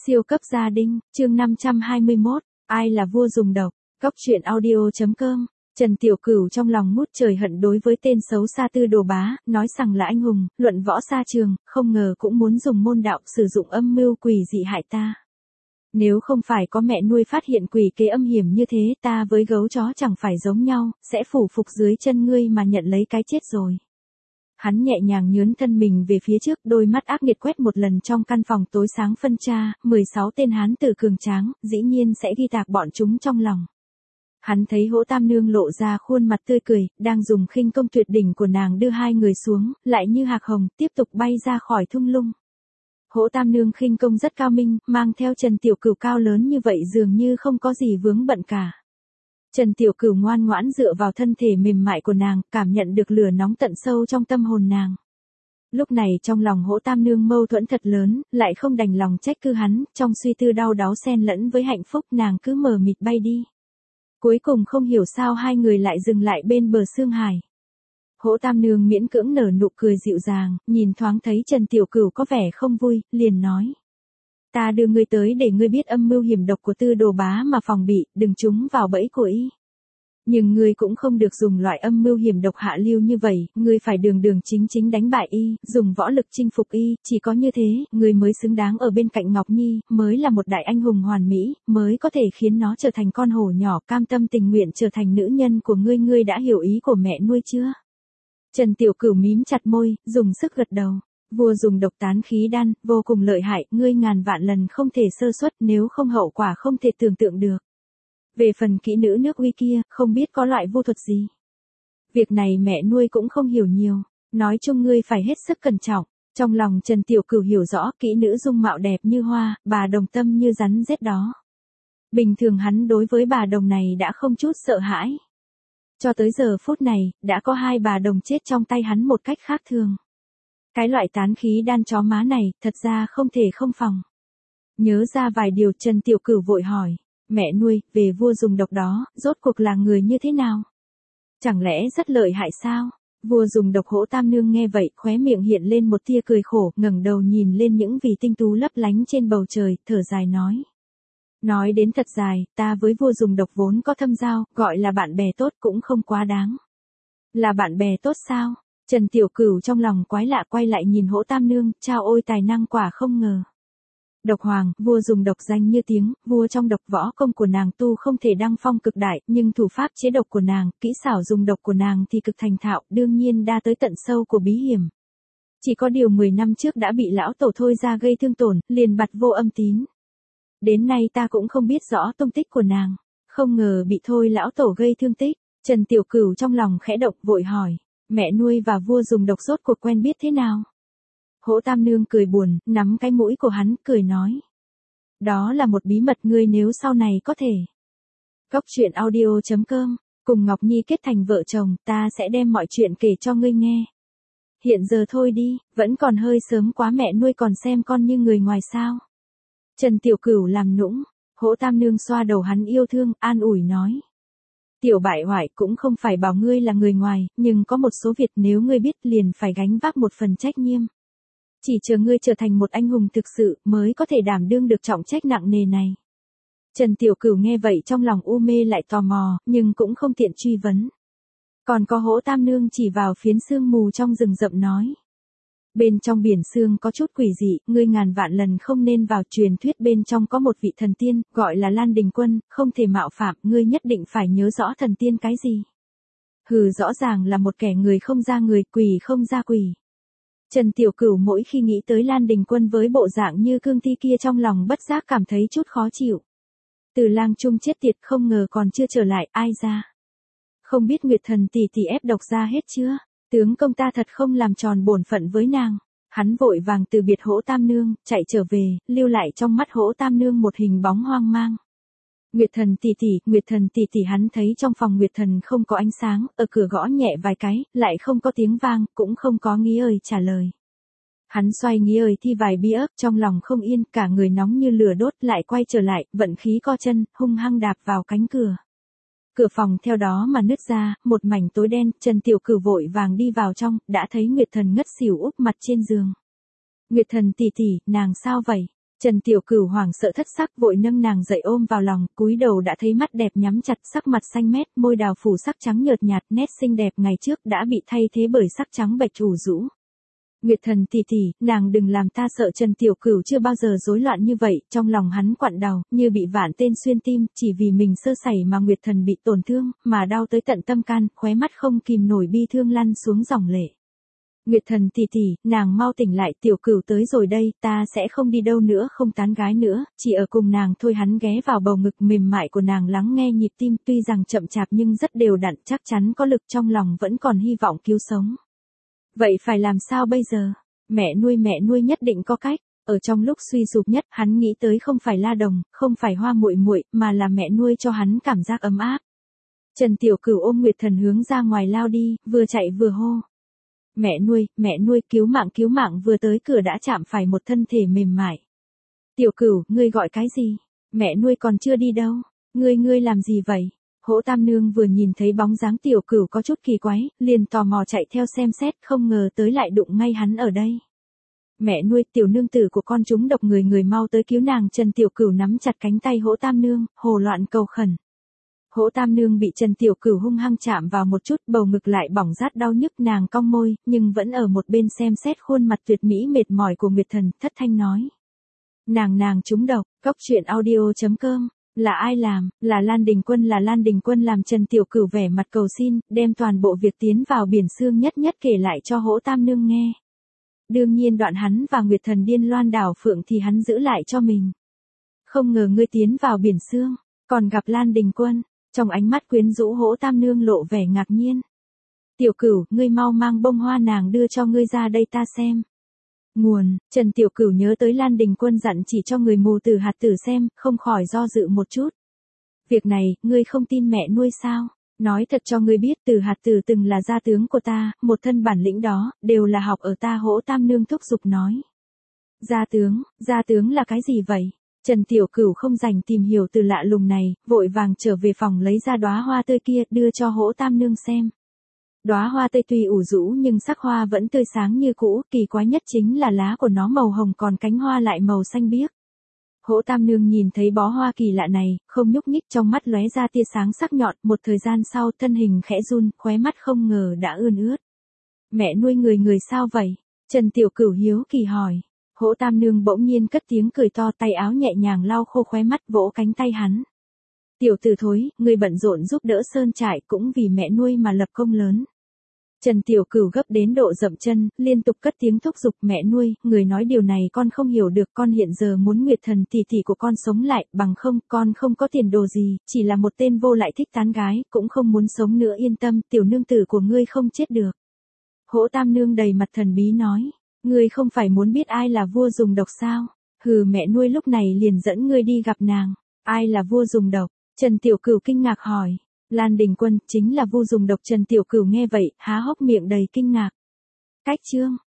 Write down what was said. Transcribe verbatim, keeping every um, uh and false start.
Siêu cấp gia đình, chương năm trăm hai mươi mốt, ai là vua dùng độc, Cóc truyện audio chấm com. Trần Tiểu Cửu trong lòng ngút trời hận đối với tên xấu xa Tư Đồ Bá, nói rằng là anh hùng, luận võ xa trường, không ngờ cũng muốn dùng môn đạo sử dụng âm mưu quỷ dị hại ta. Nếu không phải có mẹ nuôi phát hiện quỷ kế âm hiểm như thế, ta với gấu chó chẳng phải giống nhau, sẽ phủ phục dưới chân ngươi mà nhận lấy cái chết rồi. Hắn nhẹ nhàng nhướn thân mình về phía trước, đôi mắt ác nghiệt quét một lần trong căn phòng tối sáng phân tra, mười sáu tên hán tử cường tráng, dĩ nhiên sẽ ghi tạc bọn chúng trong lòng. Hắn thấy Hỗ Tam Nương lộ ra khuôn mặt tươi cười, đang dùng khinh công tuyệt đỉnh của nàng đưa hai người xuống, lại như hạc hồng, tiếp tục bay ra khỏi thung lũng. Hỗ Tam Nương khinh công rất cao minh, mang theo Trần Tiểu Cửu cao lớn như vậy dường như không có gì vướng bận cả. Trần Tiểu Cửu ngoan ngoãn dựa vào thân thể mềm mại của nàng, cảm nhận được lửa nóng tận sâu trong tâm hồn nàng. Lúc này trong lòng Hỗ Tam Nương mâu thuẫn thật lớn, lại không đành lòng trách cứ hắn, trong suy tư đau đáu xen lẫn với hạnh phúc nàng cứ mờ mịt bay đi. Cuối cùng không hiểu sao hai người lại dừng lại bên bờ Sương Hải. Hỗ Tam Nương miễn cưỡng nở nụ cười dịu dàng, nhìn thoáng thấy Trần Tiểu Cửu có vẻ không vui, liền nói. Ta đưa ngươi tới để ngươi biết âm mưu hiểm độc của Tư Đồ Bá mà phòng bị, đừng trúng vào bẫy của y. Nhưng ngươi cũng không được dùng loại âm mưu hiểm độc hạ lưu như vậy, ngươi phải đường đường chính chính đánh bại y, dùng võ lực chinh phục y, chỉ có như thế, ngươi mới xứng đáng ở bên cạnh Ngọc Nhi, mới là một đại anh hùng hoàn mỹ, mới có thể khiến nó trở thành con hổ nhỏ cam tâm tình nguyện trở thành nữ nhân của ngươi. Ngươi đã hiểu ý của mẹ nuôi chưa? Trần Tiểu Cửu mím chặt môi, dùng sức gật đầu. Vua dùng độc tán khí đan, vô cùng lợi hại, ngươi ngàn vạn lần không thể sơ suất, nếu không hậu quả không thể tưởng tượng được. Về phần kỹ nữ nước uy kia, không biết có loại vô thuật gì. Việc này mẹ nuôi cũng không hiểu nhiều, nói chung ngươi phải hết sức cẩn trọng. Trong lòng Trần Tiểu Cửu hiểu rõ kỹ nữ dung mạo đẹp như hoa, bà đồng tâm như rắn rết đó. Bình thường hắn đối với bà đồng này đã không chút sợ hãi. Cho tới giờ phút này, đã có hai bà đồng chết trong tay hắn một cách khác thường. Cái loại tán khí đan chó má này, thật ra không thể không phòng. Nhớ ra vài điều, Trần Tiểu Cửu vội hỏi, mẹ nuôi, về vua dùng độc đó, rốt cuộc là người như thế nào? Chẳng lẽ rất lợi hại sao? Vua dùng độc. Hỗ Tam Nương nghe vậy, khóe miệng hiện lên một tia cười khổ, ngẩng đầu nhìn lên những vì tinh tú lấp lánh trên bầu trời, thở dài nói. Nói đến thật dài, ta với vua dùng độc vốn có thâm giao, gọi là bạn bè tốt cũng không quá đáng. Là bạn bè tốt sao? Trần Tiểu Cửu trong lòng quái lạ quay lại nhìn Hỗ Tam Nương, chao ôi tài năng quả không ngờ. Độc hoàng, vua dùng độc danh như tiếng, vua trong độc võ công của nàng tu không thể đăng phong cực đại, nhưng thủ pháp chế độc của nàng, kỹ xảo dùng độc của nàng thì cực thành thạo, đương nhiên đa tới tận sâu của bí hiểm. Chỉ có điều mười năm trước đã bị lão tổ Thôi ra gây thương tổn, liền bặt vô âm tín. Đến nay ta cũng không biết rõ tung tích của nàng, không ngờ bị Thôi lão tổ gây thương tích. Trần Tiểu Cửu trong lòng khẽ động, vội hỏi. Mẹ nuôi và vua dùng độc rốt cuộc quen biết thế nào? Hỗ Tam Nương cười buồn, nắm cái mũi của hắn, cười nói. Đó là một bí mật, ngươi nếu sau này có thể. Cóc truyện audio chấm com, cùng Ngọc Nhi kết thành vợ chồng, ta sẽ đem mọi chuyện kể cho ngươi nghe. Hiện giờ thôi đi, vẫn còn hơi sớm quá, mẹ nuôi còn xem con như người ngoài sao? Trần Tiểu Cửu làm nũng, Hỗ Tam Nương xoa đầu hắn yêu thương, an ủi nói. Tiểu bại hoại, cũng không phải bảo ngươi là người ngoài, nhưng có một số việc nếu ngươi biết liền phải gánh vác một phần trách nhiệm. Chỉ chờ ngươi trở thành một anh hùng thực sự, mới có thể đảm đương được trọng trách nặng nề này. Trần Tiểu Cửu nghe vậy trong lòng u mê lại tò mò, nhưng cũng không tiện truy vấn. Còn có Hỗ Tam Nương chỉ vào phiến sương mù trong rừng rậm nói. Bên trong biển sương có chút quỷ dị, ngươi ngàn vạn lần không nên vào. Truyền thuyết bên trong có một vị thần tiên, gọi là Lan Đình Quân, không thể mạo phạm, ngươi nhất định phải nhớ rõ thần tiên cái gì. Hừ, rõ ràng là một kẻ người không ra người, quỷ không ra quỷ. Trần Tiểu Cửu mỗi khi nghĩ tới Lan Đình Quân với bộ dạng như cương thi kia trong lòng bất giác cảm thấy chút khó chịu. Từ lang trung chết tiệt, không ngờ còn chưa trở lại, ai ra? Không biết Nguyệt Thần tỷ tỷ ép độc ra hết chưa? Tướng công ta thật không làm tròn bổn phận với nàng. Hắn vội vàng từ biệt Hỗ Tam Nương, chạy trở về, lưu lại trong mắt Hỗ Tam Nương một hình bóng hoang mang. Nguyệt Thần tỷ tỷ, Nguyệt Thần tỷ tỷ. Hắn thấy trong phòng Nguyệt Thần không có ánh sáng, ở cửa gõ nhẹ vài cái, lại không có tiếng vang, cũng không có Nghĩ ơi trả lời. Hắn xoay Nghĩ ơi thi vài bi ấp, trong lòng không yên, cả người nóng như lửa đốt, lại quay trở lại, vận khí co chân, hung hăng đạp vào cánh cửa. Cửa phòng theo đó mà nứt ra, một mảnh tối đen. Trần Tiểu Cửu vội vàng đi vào trong, đã thấy Nguyệt Thần ngất xỉu úp mặt trên giường. Nguyệt Thần tỷ tỷ, nàng sao vậy? Trần Tiểu Cửu hoảng sợ thất sắc vội nâng nàng dậy ôm vào lòng, cúi đầu đã thấy mắt đẹp nhắm chặt, sắc mặt xanh mét, môi đào phủ sắc trắng nhợt nhạt, nét xinh đẹp ngày trước đã bị thay thế bởi sắc trắng bệch ủ rũ. Nguyệt Thần tỷ tỷ, nàng đừng làm ta sợ. Trần Tiểu Cửu chưa bao giờ rối loạn như vậy, trong lòng hắn quặn đau, như bị vạn tên xuyên tim, chỉ vì mình sơ sẩy mà Nguyệt Thần bị tổn thương, mà đau tới tận tâm can, khóe mắt không kìm nổi bi thương lăn xuống dòng lệ. Nguyệt Thần tỷ tỷ, nàng mau tỉnh lại, Tiểu Cửu tới rồi đây, ta sẽ không đi đâu nữa, không tán gái nữa, chỉ ở cùng nàng thôi. Hắn ghé vào bầu ngực mềm mại của nàng lắng nghe nhịp tim, tuy rằng chậm chạp nhưng rất đều đặn, chắc chắn có lực, trong lòng vẫn còn hy vọng cứu sống. Vậy phải làm sao bây giờ? Mẹ nuôi mẹ nuôi nhất định có cách. Ở trong lúc suy sụp nhất, hắn nghĩ tới không phải La Đồng, không phải Hoa muội muội, mà là mẹ nuôi cho hắn cảm giác ấm áp. Trần Tiểu Cửu ôm Nguyệt Thần hướng ra ngoài lao đi, vừa chạy vừa hô. Mẹ nuôi, mẹ nuôi, cứu mạng cứu mạng, vừa tới cửa đã chạm phải một thân thể mềm mại. Tiểu Cửu, ngươi gọi cái gì? Mẹ nuôi còn chưa đi đâu. Ngươi ngươi làm gì vậy? Hỗ Tam Nương vừa nhìn thấy bóng dáng Tiểu Cửu có chút kỳ quái, liền tò mò chạy theo xem xét, không ngờ tới lại đụng ngay hắn ở đây. Mẹ nuôi, tiểu nương tử của con trúng độc, người người mau tới cứu nàng. Trần Tiểu Cửu nắm chặt cánh tay Hỗ Tam Nương, hồ loạn cầu khẩn. Hỗ Tam Nương bị Trần Tiểu Cửu hung hăng chạm vào một chút, bầu ngực lại bỏng rát đau nhức, nàng cong môi, nhưng vẫn ở một bên xem xét khuôn mặt tuyệt mỹ mệt mỏi của Nguyệt Thần, thất thanh nói. Nàng nàng trúng độc. Cốc truyện audio chấm com. Là ai làm? Là Lan Đình Quân. Là Lan Đình Quân làm. Trần Tiểu Cửu vẻ mặt cầu xin, đem toàn bộ việc tiến vào biển xương nhất nhất kể lại cho Hỗ Tam Nương nghe. Đương nhiên đoạn hắn và Nguyệt Thần điên loan đảo phượng thì hắn giữ lại cho mình. Không ngờ ngươi tiến vào biển xương, còn gặp Lan Đình Quân. Trong ánh mắt quyến rũ, Hỗ Tam Nương lộ vẻ ngạc nhiên. Tiểu Cửu, ngươi mau mang bông hoa nàng đưa cho ngươi ra đây ta xem. Nguồn, Trần Tiểu Cửu nhớ tới Lan Đình Quân dặn chỉ cho người mù Tử Hạt Tử xem, không khỏi do dự một chút. Việc này, ngươi không tin mẹ nuôi sao? Nói thật cho ngươi biết, Tử Hạt Tử từng là gia tướng của ta, một thân bản lĩnh đó, đều là học ở ta. Hỗ Tam Nương thúc giục nói. Gia tướng, gia tướng là cái gì vậy? Trần Tiểu Cửu không dành tìm hiểu từ lạ lùng này, vội vàng trở về phòng lấy ra đóa hoa tươi kia, đưa cho Hỗ Tam Nương xem. Đóa hoa tươi tuy ủ rũ nhưng sắc hoa vẫn tươi sáng như cũ, kỳ quái nhất chính là lá của nó màu hồng còn cánh hoa lại màu xanh biếc. Hỗ Tam Nương nhìn thấy bó hoa kỳ lạ này, không nhúc nhích, trong mắt lóe ra tia sáng sắc nhọn, một thời gian sau thân hình khẽ run, khóe mắt không ngờ đã ươn ướt. Mẹ nuôi người người sao vậy? Trần Tiểu Cửu hiếu kỳ hỏi. Hỗ Tam Nương bỗng nhiên cất tiếng cười to, tay áo nhẹ nhàng lau khô khóe mắt, vỗ cánh tay hắn. Tiểu tử thối, người bận rộn giúp đỡ sơn trại cũng vì mẹ nuôi mà lập công lớn. Trần Tiểu Cửu gấp đến độ dậm chân, liên tục cất tiếng thúc giục. Mẹ nuôi, người nói điều này con không hiểu được, con hiện giờ muốn Nguyệt Thần tỷ tỷ của con sống lại, bằng không, con không có tiền đồ gì, chỉ là một tên vô lại thích tán gái, cũng không muốn sống nữa. Yên tâm, tiểu nương tử của ngươi không chết được. Hỗ Tam Nương đầy mặt thần bí nói. Ngươi không phải muốn biết ai là vua dùng độc sao? Hừ, mẹ nuôi lúc này liền dẫn ngươi đi gặp nàng. Ai là vua dùng độc? Trần Tiểu Cửu kinh ngạc hỏi. Lan Đình Quân, chính là vua dùng độc. Trần Tiểu Cửu nghe vậy, há hốc miệng đầy kinh ngạc. Cách chương.